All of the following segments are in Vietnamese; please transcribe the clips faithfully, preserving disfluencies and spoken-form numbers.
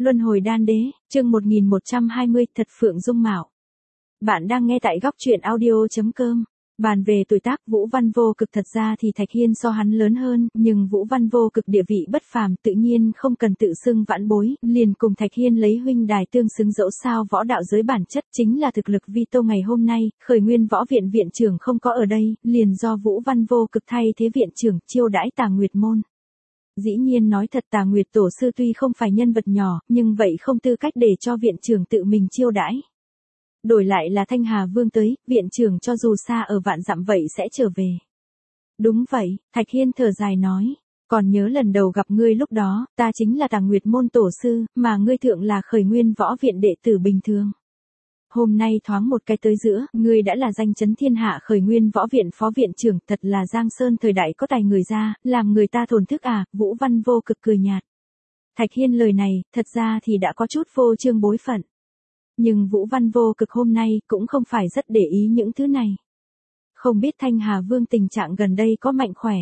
Luân hồi đan đế, chương một nghìn một trăm hai mươi, thật phượng dung mạo. Bạn đang nghe tại góc truyện audio.com. Bàn về tuổi tác Vũ Văn Vô Cực, thật ra thì Thạch Hiên so hắn lớn hơn, nhưng Vũ Văn Vô Cực địa vị bất phàm, tự nhiên không cần tự xưng vãn bối, liền cùng Thạch Hiên lấy huynh đài tương xứng. Dẫu sao võ đạo giới bản chất chính là thực lực vi tô. Ngày hôm nay, Khởi Nguyên Võ Viện viện trưởng không có ở đây, liền do Vũ Văn Vô Cực thay thế viện trưởng chiêu đãi Tà Nguyệt môn. Dĩ nhiên nói thật, Tà Nguyệt tổ sư tuy không phải nhân vật nhỏ, nhưng vậy không tư cách để cho viện trưởng tự mình chiêu đãi. Đổi lại là Thanh Hà Vương tới, viện trưởng cho dù xa ở vạn dặm vậy sẽ trở về. Đúng vậy, Thạch Hiên thở dài nói, còn nhớ lần đầu gặp ngươi lúc đó, ta chính là Tà Nguyệt môn tổ sư, mà ngươi thượng là Khởi Nguyên Võ Viện đệ tử bình thường. Hôm nay thoáng một cái tới giữa, ngươi đã là danh chấn thiên hạ Khởi Nguyên Võ Viện phó viện trưởng, thật là Giang Sơn thời đại có tài người ra, làm người ta thổn thức à. Vũ Văn Vô Cực cười nhạt. Thạch Hiên lời này, thật ra thì đã có chút phô trương bối phận. Nhưng Vũ Văn Vô Cực hôm nay cũng không phải rất để ý những thứ này. Không biết Thanh Hà Vương tình trạng gần đây có mạnh khỏe.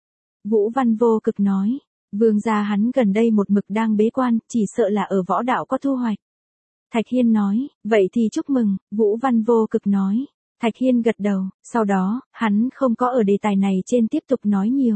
Vũ Văn Vô Cực nói, vương gia hắn gần đây một mực đang bế quan, chỉ sợ là ở võ đạo có thu hoạch. Thạch Hiên nói, vậy thì chúc mừng. Vũ Văn Vô Cực nói. Thạch Hiên gật đầu, sau đó, hắn không có ở đề tài này trên tiếp tục nói nhiều.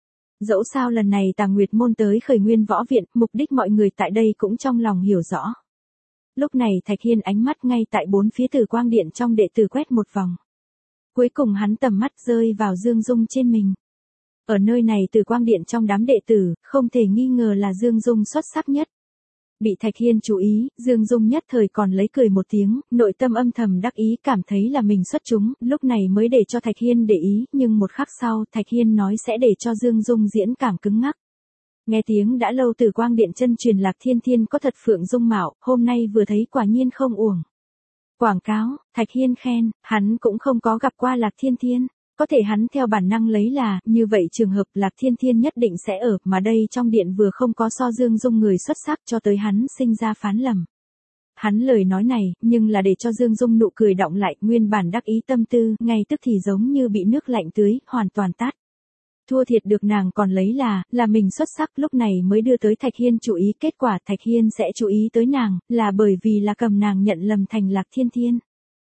Dẫu sao lần này Tà Nguyệt môn tới Khởi Nguyên Võ Viện, mục đích mọi người tại đây cũng trong lòng hiểu rõ. Lúc này Thạch Hiên ánh mắt ngay tại bốn phía Tử Quang Điện trong đệ tử quét một vòng. Cuối cùng hắn tầm mắt rơi vào Dương Dung trên mình. Ở nơi này Tử Quang Điện trong đám đệ tử, không thể nghi ngờ là Dương Dung xuất sắc nhất. Bị Thạch Hiên chú ý, Dương Dung nhất thời còn lấy cười một tiếng, nội tâm âm thầm đắc ý, cảm thấy là mình xuất chúng, lúc này mới để cho Thạch Hiên để ý, nhưng một khắc sau, Thạch Hiên nói sẽ để cho Dương Dung diễn cảm cứng ngắc. Nghe tiếng đã lâu Tử Quang Điện chân truyền Lạc Thiên Thiên có thật phượng dung mạo, hôm nay vừa thấy quả nhiên không uổng. Quảng cáo, Thạch Hiên khen, hắn cũng không có gặp qua Lạc Thiên Thiên. Có thể hắn theo bản năng lấy là, như vậy trường hợp Lạc Thiên Thiên nhất định sẽ ở, mà đây trong điện vừa không có so Dương Dung người xuất sắc, cho tới hắn sinh ra phán lầm. Hắn lời nói này, nhưng là để cho Dương Dung nụ cười đọng lại, nguyên bản đắc ý tâm tư, ngay tức thì giống như bị nước lạnh tưới, hoàn toàn tát. Thua thiệt được nàng còn lấy là, là mình xuất sắc, lúc này mới đưa tới Thạch Hiên chú ý, kết quả Thạch Hiên sẽ chú ý tới nàng, là bởi vì là cầm nàng nhận lầm thành Lạc Thiên Thiên.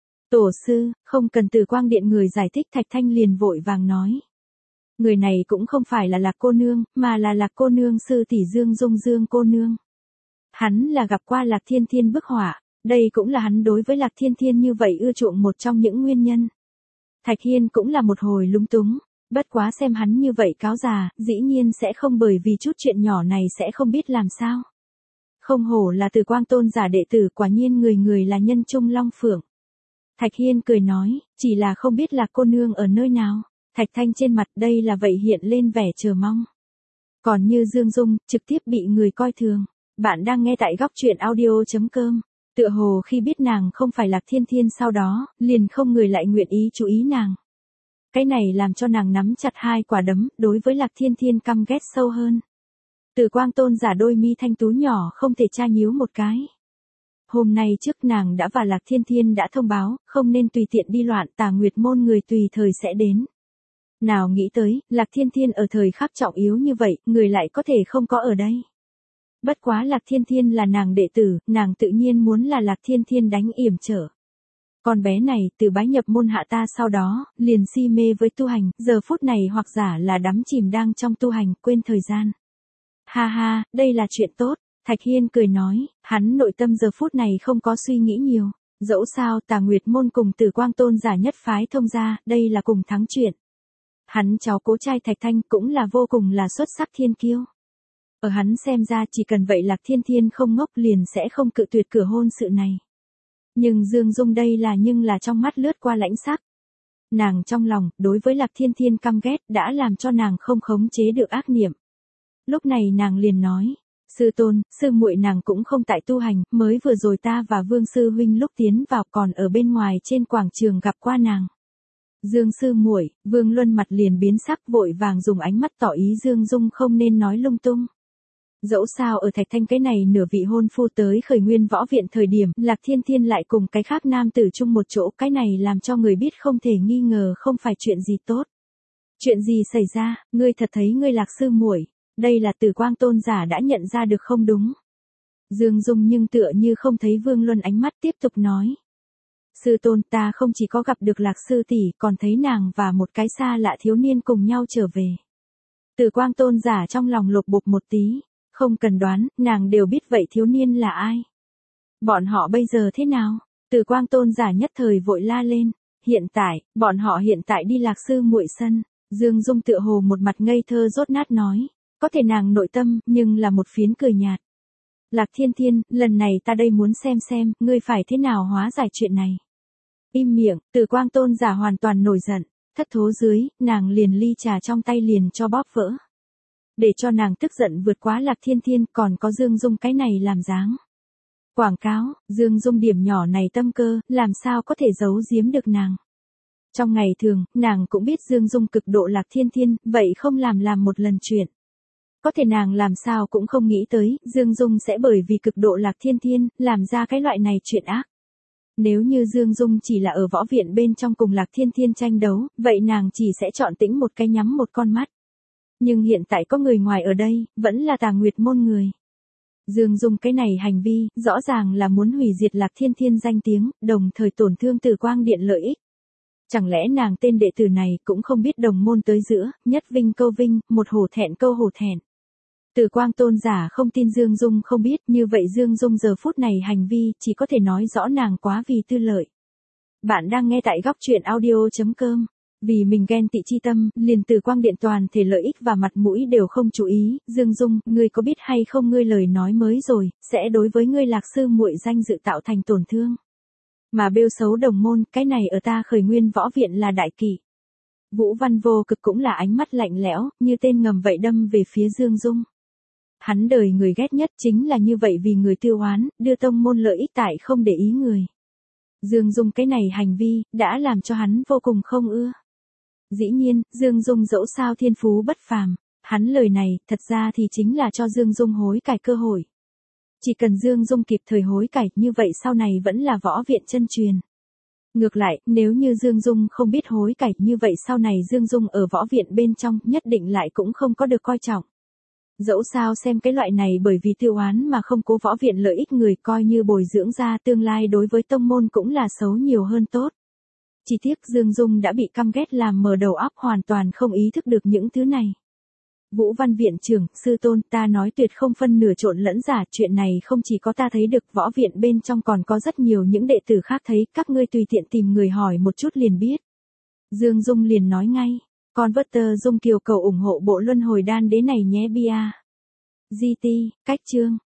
Tổ sư, không cần Tử Quang Điện người giải thích. Thạch Thanh liền vội vàng nói. Người này cũng không phải là Lạc cô nương, mà là Lạc cô nương sư tỷ Dương Dung Dương cô nương. Hắn là gặp qua Lạc Thiên Thiên bức họa, đây cũng là hắn đối với Lạc Thiên Thiên như vậy ưa chuộng một trong những nguyên nhân. Thạch Hiên cũng là một hồi lúng túng, bất quá xem hắn như vậy cáo già, dĩ nhiên sẽ không bởi vì chút chuyện nhỏ này sẽ không biết làm sao. Không hổ là Từ Quang tôn giả đệ tử, quả nhiên người người là nhân trung long phượng. Thạch Hiên cười nói, chỉ là không biết Lạc cô nương ở nơi nào. Thạch Thanh trên mặt đây là vậy hiện lên vẻ chờ mong. Còn như Dương Dung, trực tiếp bị người coi thường. Bạn đang nghe tại góc truyện audio.com. Tựa hồ khi biết nàng không phải Lạc Thiên Thiên, sau đó, liền không người lại nguyện ý chú ý nàng. Cái này làm cho nàng nắm chặt hai quả đấm, đối với Lạc Thiên Thiên căm ghét sâu hơn. Từ Quang tôn giả đôi mi thanh tú nhỏ không thể tra nhíu một cái. Hôm nay trước nàng đã và Lạc Thiên Thiên đã thông báo, không nên tùy tiện đi loạn, Tà Nguyệt môn người tùy thời sẽ đến. Nào nghĩ tới, Lạc Thiên Thiên ở thời khắc trọng yếu như vậy, người lại có thể không có ở đây. Bất quá Lạc Thiên Thiên là nàng đệ tử, nàng tự nhiên muốn là Lạc Thiên Thiên đánh yểm trở. Con bé này, từ bái nhập môn hạ ta sau đó, liền si mê với tu hành, giờ phút này hoặc giả là đắm chìm đang trong tu hành, quên thời gian. Ha ha, đây là chuyện tốt. Thạch Hiên cười nói, hắn nội tâm giờ phút này không có suy nghĩ nhiều. Dẫu sao Tà Nguyệt môn cùng Tử Quang tôn giả nhất phái thông gia, đây là cùng thắng chuyện. Hắn cháu cố trai Thạch Thanh cũng là vô cùng là xuất sắc thiên kiêu. Ở hắn xem ra chỉ cần vậy Lạc Thiên Thiên không ngốc liền sẽ không cự tuyệt cửa hôn sự này. Nhưng Dương Dung đây là nhưng là trong mắt lướt qua lãnh sắc. Nàng trong lòng, đối với Lạc Thiên Thiên căm ghét đã làm cho nàng không khống chế được ác niệm. Lúc này nàng liền nói. Sư tôn, sư muội nàng cũng không tại tu hành, mới vừa rồi ta và Vương sư huynh lúc tiến vào còn ở bên ngoài trên quảng trường gặp qua nàng. Dương sư muội, Vương Luân mặt liền biến sắc, vội vàng dùng ánh mắt tỏ ý Dương Dung không nên nói lung tung. Dẫu sao ở Thạch Thanh cái này nửa vị hôn phu tới Khởi Nguyên Võ Viện thời điểm, Lạc Thiên Thiên lại cùng cái khác nam tử chung một chỗ, cái này làm cho người biết không thể nghi ngờ không phải chuyện gì tốt. Chuyện gì xảy ra, ngươi thật thấy ngươi Lạc sư muội? Đây là Tử Quang tôn giả đã nhận ra được không đúng. Dương Dung nhưng tựa như không thấy Vương Luân ánh mắt tiếp tục nói. Sư tôn, ta không chỉ có gặp được Lạc sư tỷ, còn thấy nàng và một cái xa lạ thiếu niên cùng nhau trở về. Từ Quang tôn giả trong lòng lục bục một tí, không cần đoán, nàng đều biết vậy thiếu niên là ai. Bọn họ bây giờ thế nào? Từ Quang tôn giả nhất thời vội la lên. Hiện tại, bọn họ hiện tại đi Lạc sư muội sân. Dương Dung tựa hồ một mặt ngây thơ dốt nát nói. Có thể nàng nội tâm, nhưng là một phiến cười nhạt. Lạc Thiên Thiên, lần này ta đây muốn xem xem, ngươi phải thế nào hóa giải chuyện này. Im miệng, Từ Quang tôn giả hoàn toàn nổi giận. Thất thố dưới, nàng liền ly trà trong tay liền cho bóp vỡ. Để cho nàng tức giận vượt quá Lạc Thiên Thiên, còn có Dương Dung cái này làm dáng. Quảng cáo, Dương Dung điểm nhỏ này tâm cơ, làm sao có thể giấu giếm được nàng. Trong ngày thường, nàng cũng biết Dương Dung cực độ Lạc Thiên Thiên, vậy không làm làm một lần chuyện. Có thể nàng làm sao cũng không nghĩ tới, Dương Dung sẽ bởi vì cực độ Lạc Thiên Thiên, làm ra cái loại này chuyện ác. Nếu như Dương Dung chỉ là ở võ viện bên trong cùng Lạc Thiên Thiên tranh đấu, vậy nàng chỉ sẽ chọn tĩnh một cái nhắm một con mắt. Nhưng hiện tại có người ngoài ở đây, vẫn là Tà Nguyệt môn người. Dương Dung cái này hành vi, rõ ràng là muốn hủy diệt Lạc Thiên Thiên danh tiếng, đồng thời tổn thương Từ Quang Điện lợi ích. Chẳng lẽ nàng tên đệ tử này cũng không biết đồng môn tới giữa, nhất vinh câu vinh, một hổ thẹn câu hổ thẹn. Từ Quang tôn giả không tin Dương Dung không biết, như vậy Dương Dung giờ phút này hành vi chỉ có thể nói rõ nàng quá vì tư lợi. Bạn đang nghe tại góc truyện audio chấm com. Vì mình ghen tị chi tâm, liền Từ Quang Điện toàn thể lợi ích và mặt mũi đều không chú ý. Dương Dung, ngươi có biết hay không, ngươi lời nói mới rồi, sẽ đối với ngươi Lạc sư muội danh dự tạo thành tổn thương. Mà bêu xấu đồng môn, cái này ở ta Khởi Nguyên võ viện là đại kỵ. Vũ Văn Vô Cực cũng là ánh mắt lạnh lẽo, như tên ngầm vậy đâm về phía Dương Dung. Hắn đời người ghét nhất chính là như vậy, vì người tiêu oán, đưa tông môn lợi ích tại không để ý người. Dương Dung cái này hành vi, đã làm cho hắn vô cùng không ưa. Dĩ nhiên, Dương Dung dẫu sao thiên phú bất phàm, hắn lời này, thật ra thì chính là cho Dương Dung hối cải cơ hội. Chỉ cần Dương Dung kịp thời hối cải, như vậy sau này vẫn là võ viện chân truyền. Ngược lại, nếu như Dương Dung không biết hối cải, như vậy sau này Dương Dung ở võ viện bên trong, nhất định lại cũng không có được coi trọng. Dẫu sao xem cái loại này bởi vì tiêu oán mà không cố võ viện lợi ích người, coi như bồi dưỡng ra tương lai đối với tông môn cũng là xấu nhiều hơn tốt. Chỉ tiếc Dương Dung đã bị căm ghét làm mờ đầu óc, hoàn toàn không ý thức được những thứ này. Vũ Văn viện trưởng, sư tôn, ta nói tuyệt không phân nửa trộn lẫn giả, chuyện này không chỉ có ta thấy được, võ viện bên trong còn có rất nhiều những đệ tử khác thấy, các ngươi tùy tiện tìm người hỏi một chút liền biết. Dương Dung liền nói ngay, con vất tơ Dung Kiều cầu ủng hộ bộ luân hồi đan đế này nhé bia. giê tê, cách chương.